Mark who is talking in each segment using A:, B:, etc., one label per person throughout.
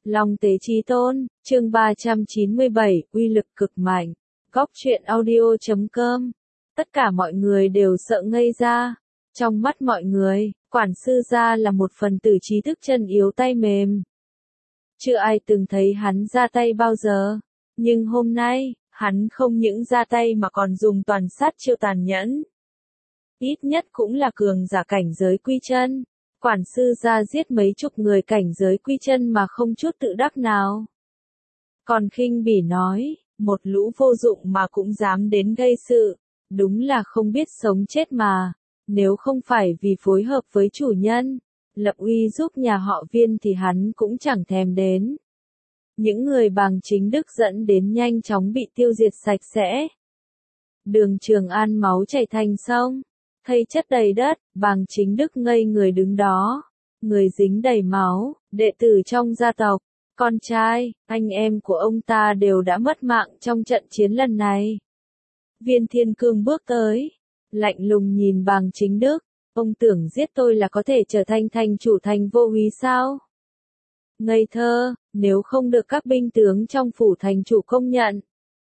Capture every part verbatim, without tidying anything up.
A: Long tế chí tôn, chương ba trăm chín mươi bảy, uy lực cực mạnh. Góc truyện audio chấm com. Tất cả mọi người đều sợ ngây ra. Trong mắt mọi người, quản sư gia là một phần tử trí thức chân yếu tay mềm. Chưa ai từng thấy hắn ra tay bao giờ. Nhưng hôm nay, hắn không những ra tay mà còn dùng toàn sát chiêu tàn nhẫn. Ít nhất cũng là cường giả cảnh giới quy chân. Quản sư gia giết mấy chục người cảnh giới quy chân mà không chút tự đắc nào. Còn khinh bỉ nói, một lũ vô dụng mà cũng dám đến gây sự. Đúng là không biết sống chết mà. Nếu không phải vì phối hợp với chủ nhân, lập uy giúp nhà họ Viên thì hắn cũng chẳng thèm đến. Những người bằng chính đức dẫn đến nhanh chóng bị tiêu diệt sạch sẽ. Đường Trường An máu chảy thành sông. Thây chất đầy đất, bằng chính đức ngây người đứng đó. Người dính đầy máu, đệ tử trong gia tộc, con trai, anh em của ông ta đều đã mất mạng trong trận chiến lần này. Viên Thiên Cương bước tới, lạnh lùng nhìn bằng chính đức. Ông tưởng giết tôi là có thể trở thành thành chủ thành vô úy sao? Ngây thơ, nếu không được các binh tướng trong phủ thành chủ công nhận.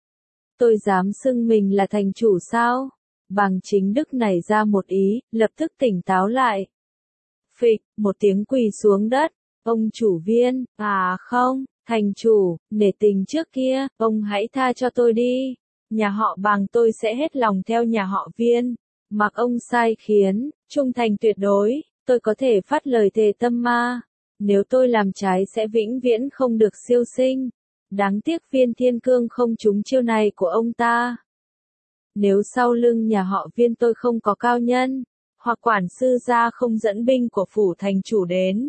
A: Tôi dám xưng mình là thành chủ sao? Bằng chính đức nảy ra một ý, lập tức tỉnh táo lại. Phịch, một tiếng quỳ xuống đất. Ông chủ Viên, à không, thành chủ, nể tình trước kia, ông hãy tha cho tôi đi. Nhà họ Bằng tôi sẽ hết lòng theo nhà họ Viên. Mặc ông sai khiến, trung thành tuyệt đối, tôi có thể phát lời thề tâm ma. Nếu tôi làm trái sẽ vĩnh viễn không được siêu sinh. Đáng tiếc Viên Thiên Cương không trúng chiêu này của ông ta. Nếu sau lưng nhà họ Viên tôi không có cao nhân, hoặc quản sư gia không dẫn binh của phủ thành chủ đến,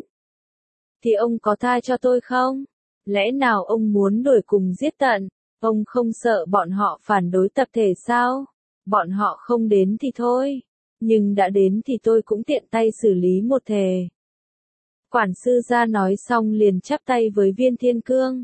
A: thì ông có tha cho tôi không? Lẽ nào ông muốn đuổi cùng giết tận? Ông không sợ bọn họ phản đối tập thể sao? Bọn họ không đến thì thôi, nhưng đã đến thì tôi cũng tiện tay xử lý một thể. Quản sư gia nói xong liền chắp tay với Viên Thiên Cương.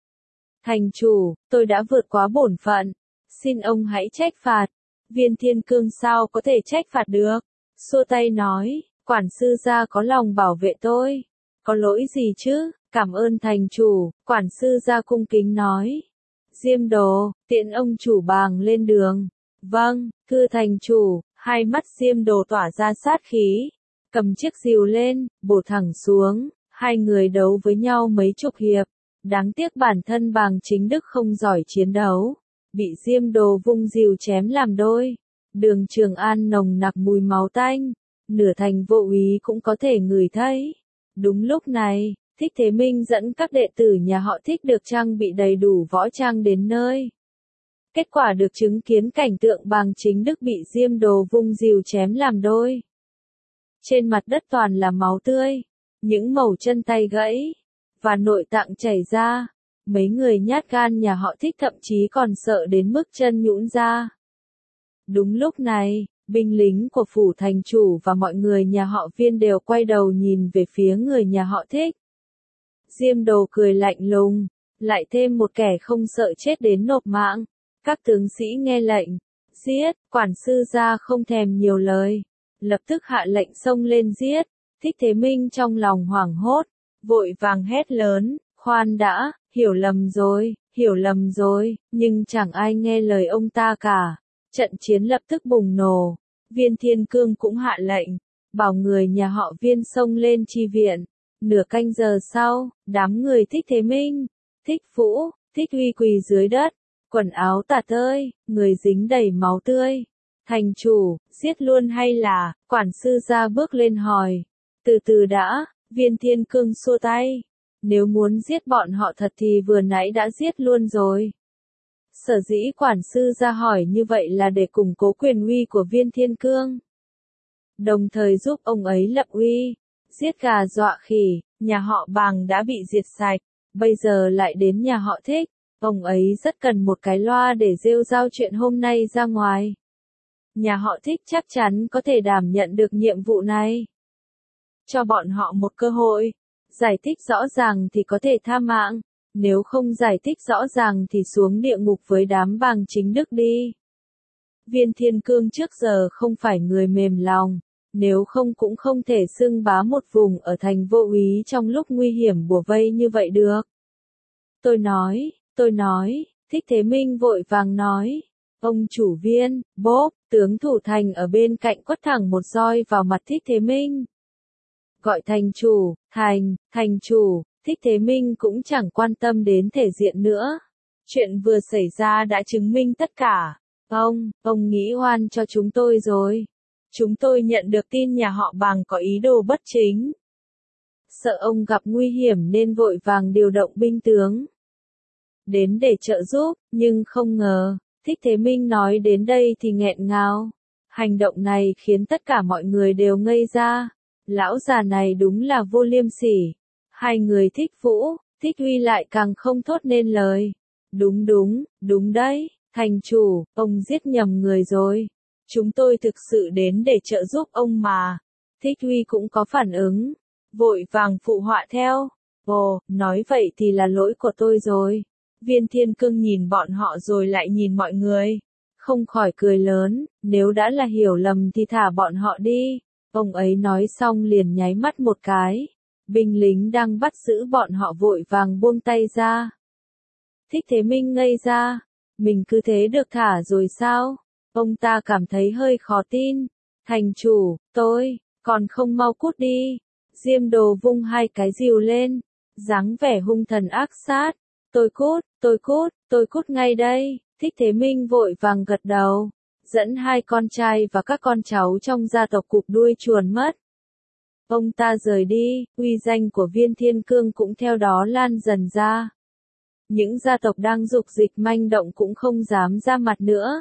A: Thành chủ, tôi đã vượt quá bổn phận. Xin ông hãy trách phạt. Viên Thiên Cương sao có thể trách phạt được? Xua tay nói, quản sư gia có lòng bảo vệ tôi. Có lỗi gì chứ? Cảm ơn thành chủ. Quản sư gia cung kính nói. Diêm Đồ, tiện ông chủ Bàng lên đường. Vâng, thưa thành chủ. Hai mắt Diêm Đồ tỏa ra sát khí. Cầm chiếc rìu lên, bổ thẳng xuống. Hai người đấu với nhau mấy chục hiệp. Đáng tiếc bản thân Bàng chính đức không giỏi chiến đấu. Bị Diêm Đồ vung rìu chém làm đôi. Đường Trường An nồng nặc mùi máu tanh. Nửa thành vô úy cũng có thể ngửi thấy. Đúng lúc này, Thích Thế Minh dẫn các đệ tử nhà họ Thích được trang bị đầy đủ võ trang đến nơi. Kết quả được chứng kiến cảnh tượng Bàng chính đức bị Diêm Đồ vung rìu chém làm đôi. Trên mặt đất toàn là máu tươi, những mẩu chân tay gãy, và nội tạng chảy ra. Mấy người nhát gan nhà họ Thích thậm chí còn sợ đến mức chân nhũn ra. Đúng lúc này, binh lính của phủ thành chủ và mọi người nhà họ Viên đều quay đầu nhìn về phía người nhà họ Thích. Diêm Đồ cười lạnh lùng, lại thêm một kẻ không sợ chết đến nộp mạng. Các tướng sĩ nghe lệnh, giết, quản sư gia không thèm nhiều lời, lập tức hạ lệnh xông lên giết. Thích Thế Minh trong lòng hoảng hốt, vội vàng hét lớn, khoan đã, hiểu lầm rồi, hiểu lầm rồi, nhưng chẳng ai nghe lời ông ta cả. Trận chiến lập tức bùng nổ. Viên Thiên Cương cũng hạ lệnh, bảo người nhà họ Viên xông lên chi viện. Nửa canh giờ sau, đám người Thích Thế Minh, Thích Vũ, Thích Uy quỳ dưới đất, quần áo tả tơi, người dính đầy máu tươi. Thành chủ, giết luôn hay là? Quản sư gia bước lên hỏi. Từ từ đã, Viên Thiên Cương xua tay. Nếu muốn giết bọn họ thật thì vừa nãy đã giết luôn rồi. Sở dĩ quản sư gia hỏi như vậy là để củng cố quyền uy của Viên Thiên Cương. Đồng thời giúp ông ấy lập uy. Giết gà dọa khỉ, nhà họ Bàng đã bị diệt sạch, bây giờ lại đến nhà họ Thích. Ông ấy rất cần một cái loa để rêu rao chuyện hôm nay ra ngoài. Nhà họ Thích chắc chắn có thể đảm nhận được nhiệm vụ này. Cho bọn họ một cơ hội. Giải thích rõ ràng thì có thể tha mạng. Nếu không giải thích rõ ràng thì xuống địa ngục với đám Bàng chính đức đi. Viên Thiên Cương trước giờ không phải người mềm lòng. Nếu không cũng không thể xưng bá một vùng ở thành vô úy trong lúc nguy hiểm bủa vây như vậy được. Tôi nói, tôi nói, Thích Thế Minh vội vàng nói. Ông chủ Viên, bốp, tướng thủ thành ở bên cạnh quất thẳng một roi vào mặt Thích Thế Minh. Gọi thành chủ, thành, thành chủ, Thích Thế Minh cũng chẳng quan tâm đến thể diện nữa. Chuyện vừa xảy ra đã chứng minh tất cả. Ông, ông nghĩ oan cho chúng tôi rồi. Chúng tôi nhận được tin nhà họ Bàng có ý đồ bất chính. Sợ ông gặp nguy hiểm nên vội vàng điều động binh tướng đến để trợ giúp, nhưng không ngờ, Thích Thế Minh nói đến đây thì nghẹn ngào. Hành động này khiến tất cả mọi người đều ngây ra. Lão già này đúng là vô liêm sỉ. Hai người Thích Vũ, Thích Uy lại càng không thốt nên lời. Đúng đúng, đúng đấy, thành chủ, ông giết nhầm người rồi. Chúng tôi thực sự đến để trợ giúp ông mà. Thích Uy cũng có phản ứng, vội vàng phụ họa theo. Ồ, nói vậy thì là lỗi của tôi rồi. Viên Thiên Cương nhìn bọn họ rồi lại nhìn mọi người. Không khỏi cười lớn, nếu đã là hiểu lầm thì thả bọn họ đi. Ông ấy nói xong liền nháy mắt một cái. Binh lính đang bắt giữ bọn họ vội vàng buông tay ra. Thích Thế Minh ngây ra. Mình cứ thế được thả rồi sao? Ông ta cảm thấy hơi khó tin. Thành chủ, tôi, còn không mau cút đi. Diêm Đồ vung hai cái rìu lên. Dáng vẻ hung thần ác sát. Tôi cút, tôi cút, tôi cút ngay đây. Thích Thế Minh vội vàng gật đầu. Dẫn hai con trai và các con cháu trong gia tộc cụp đuôi chuồn mất. Ông ta rời đi, uy danh của Viên Thiên Cương cũng theo đó lan dần ra. Những gia tộc đang dục dịch manh động cũng không dám ra mặt nữa.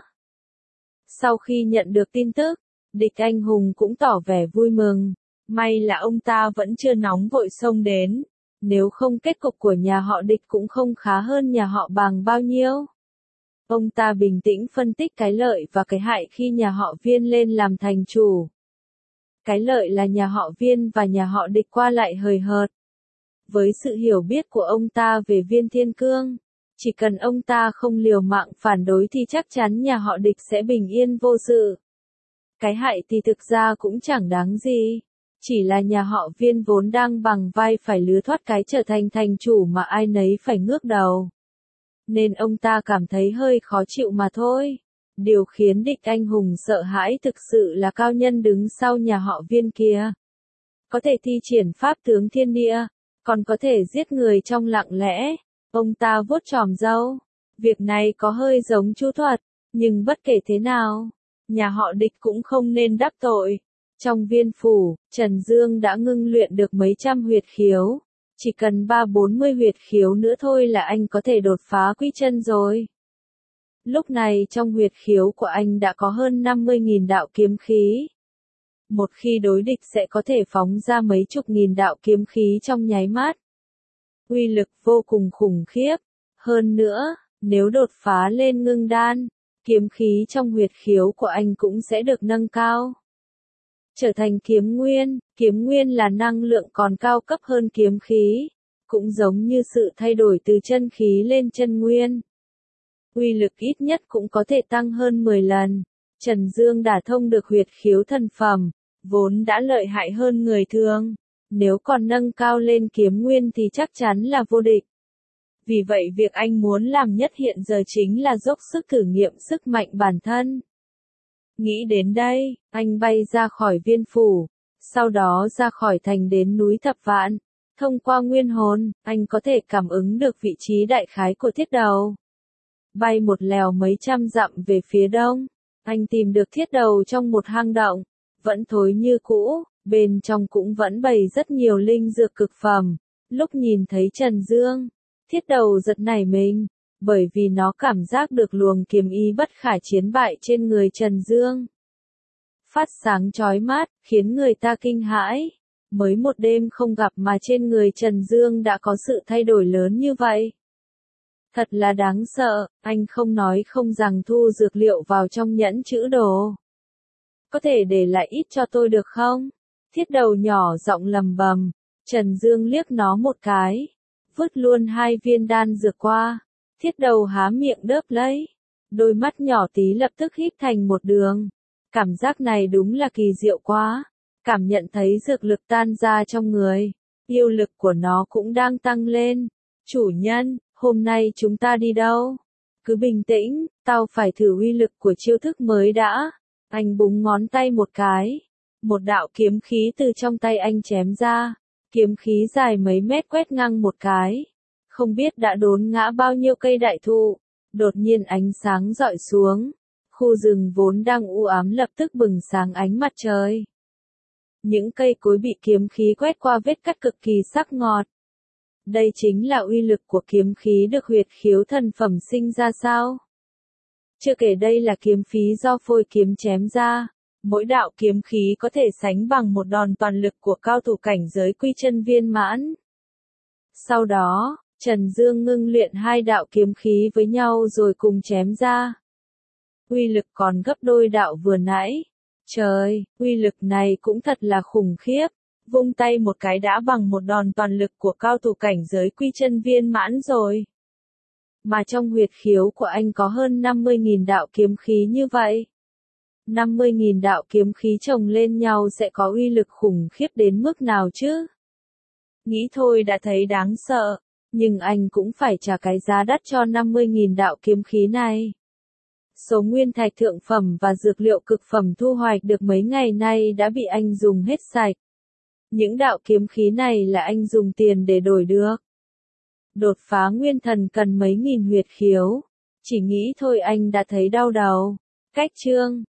A: Sau khi nhận được tin tức, Địch Anh Hùng cũng tỏ vẻ vui mừng. May là ông ta vẫn chưa nóng vội xông đến. Nếu không kết cục của nhà họ Địch cũng không khá hơn nhà họ Bàng bao nhiêu. Ông ta bình tĩnh phân tích cái lợi và cái hại khi nhà họ Viên lên làm thành chủ. Cái lợi là nhà họ Viên và nhà họ Địch qua lại hời hợt. Với sự hiểu biết của ông ta về Viên Thiên Cương, chỉ cần ông ta không liều mạng phản đối thì chắc chắn nhà họ Địch sẽ bình yên vô sự. Cái hại thì thực ra cũng chẳng đáng gì. Chỉ là nhà họ Viên vốn đang bằng vai phải lứa thoát cái trở thành thành chủ mà ai nấy phải ngước đầu. Nên ông ta cảm thấy hơi khó chịu mà thôi. Điều khiến Địch Anh Hùng sợ hãi thực sự là cao nhân đứng sau nhà họ Viên kia. Có thể thi triển pháp tướng thiên địa, còn có thể giết người trong lặng lẽ. Ông ta vuốt chòm râu. Việc này có hơi giống chu thuật, nhưng bất kể thế nào, nhà họ Địch cũng không nên đắc tội. Trong viên phủ, Trần Dương đã ngưng luyện được mấy trăm huyệt khiếu. Chỉ cần ba bốn mươi huyệt khiếu nữa thôi là anh có thể đột phá quy chân rồi. Lúc này trong huyệt khiếu của anh đã có hơn năm mươi nghìn đạo kiếm khí. Một khi đối địch sẽ có thể phóng ra mấy chục nghìn đạo kiếm khí trong nháy mắt. Uy lực vô cùng khủng khiếp. Hơn nữa, nếu đột phá lên ngưng đan, kiếm khí trong huyệt khiếu của anh cũng sẽ được nâng cao. Trở thành kiếm nguyên, kiếm nguyên là năng lượng còn cao cấp hơn kiếm khí, cũng giống như sự thay đổi từ chân khí lên chân nguyên. Uy lực ít nhất cũng có thể tăng hơn mười lần. Trần Dương đả thông được huyệt khiếu thần phẩm, vốn đã lợi hại hơn người thường. Nếu còn nâng cao lên kiếm nguyên thì chắc chắn là vô địch. Vì vậy việc anh muốn làm nhất hiện giờ chính là dốc sức thử nghiệm sức mạnh bản thân. Nghĩ đến đây, anh bay ra khỏi viên phủ, sau đó ra khỏi thành đến núi Thập Vạn. Thông qua nguyên hồn, anh có thể cảm ứng được vị trí đại khái của thiết đầu. Bay một lèo mấy trăm dặm về phía đông, anh tìm được thiết đầu trong một hang động, vẫn thối như cũ, bên trong cũng vẫn bày rất nhiều linh dược cực phẩm. Lúc nhìn thấy Trần Dương, thiết đầu giật nảy mình, bởi vì nó cảm giác được luồng kiếm ý bất khả chiến bại trên người Trần Dương. Phát sáng chói mắt, khiến người ta kinh hãi. Mới một đêm không gặp mà trên người Trần Dương đã có sự thay đổi lớn như vậy. Thật là đáng sợ, anh không nói không rằng thu dược liệu vào trong nhẫn trữ đồ. Có thể để lại ít cho tôi được không? Thiết đầu nhỏ giọng lầm bầm. Trần Dương liếc nó một cái, vứt luôn hai viên đan dược qua. Thiết đầu há miệng đớp lấy. Đôi mắt nhỏ tí lập tức híp thành một đường. Cảm giác này đúng là kỳ diệu quá. Cảm nhận thấy dược lực tan ra trong người. Yêu lực của nó cũng đang tăng lên. Chủ nhân, Hôm nay chúng ta đi đâu? Cứ bình tĩnh, tao phải thử uy lực của chiêu thức mới đã. Anh búng ngón tay một cái. Một đạo kiếm khí từ trong tay anh chém ra. Kiếm khí dài mấy mét quét ngang một cái. Không biết đã đốn ngã bao nhiêu cây đại thụ. Đột nhiên ánh sáng rọi xuống. Khu rừng vốn đang u ám lập tức bừng sáng ánh mặt trời. Những cây cối bị kiếm khí quét qua vết cắt cực kỳ sắc ngọt. Đây chính là uy lực của kiếm khí được huyệt khiếu thần phẩm sinh ra sao? Chưa kể đây là kiếm khí do phôi kiếm chém ra. Mỗi đạo kiếm khí có thể sánh bằng một đòn toàn lực của cao thủ cảnh giới quy chân viên mãn. Sau đó, Trần Dương ngưng luyện hai đạo kiếm khí với nhau rồi cùng chém ra. Uy lực còn gấp đôi đạo vừa nãy. Trời, uy lực này cũng thật là khủng khiếp. Vung tay một cái đã bằng một đòn toàn lực của cao thủ cảnh giới quy chân viên mãn rồi. Mà trong huyệt khiếu của anh có hơn năm mươi nghìn đạo kiếm khí như vậy. năm mươi nghìn đạo kiếm khí chồng lên nhau sẽ có uy lực khủng khiếp đến mức nào chứ? Nghĩ thôi đã thấy đáng sợ, nhưng anh cũng phải trả cái giá đắt cho năm mươi nghìn đạo kiếm khí này. Số nguyên thạch thượng phẩm và dược liệu cực phẩm thu hoạch được mấy ngày nay đã bị anh dùng hết sạch. Những đạo kiếm khí này là anh dùng tiền để đổi được. Đột phá nguyên thần cần mấy nghìn huyệt khiếu. Chỉ nghĩ thôi anh đã thấy đau đầu. Cách chương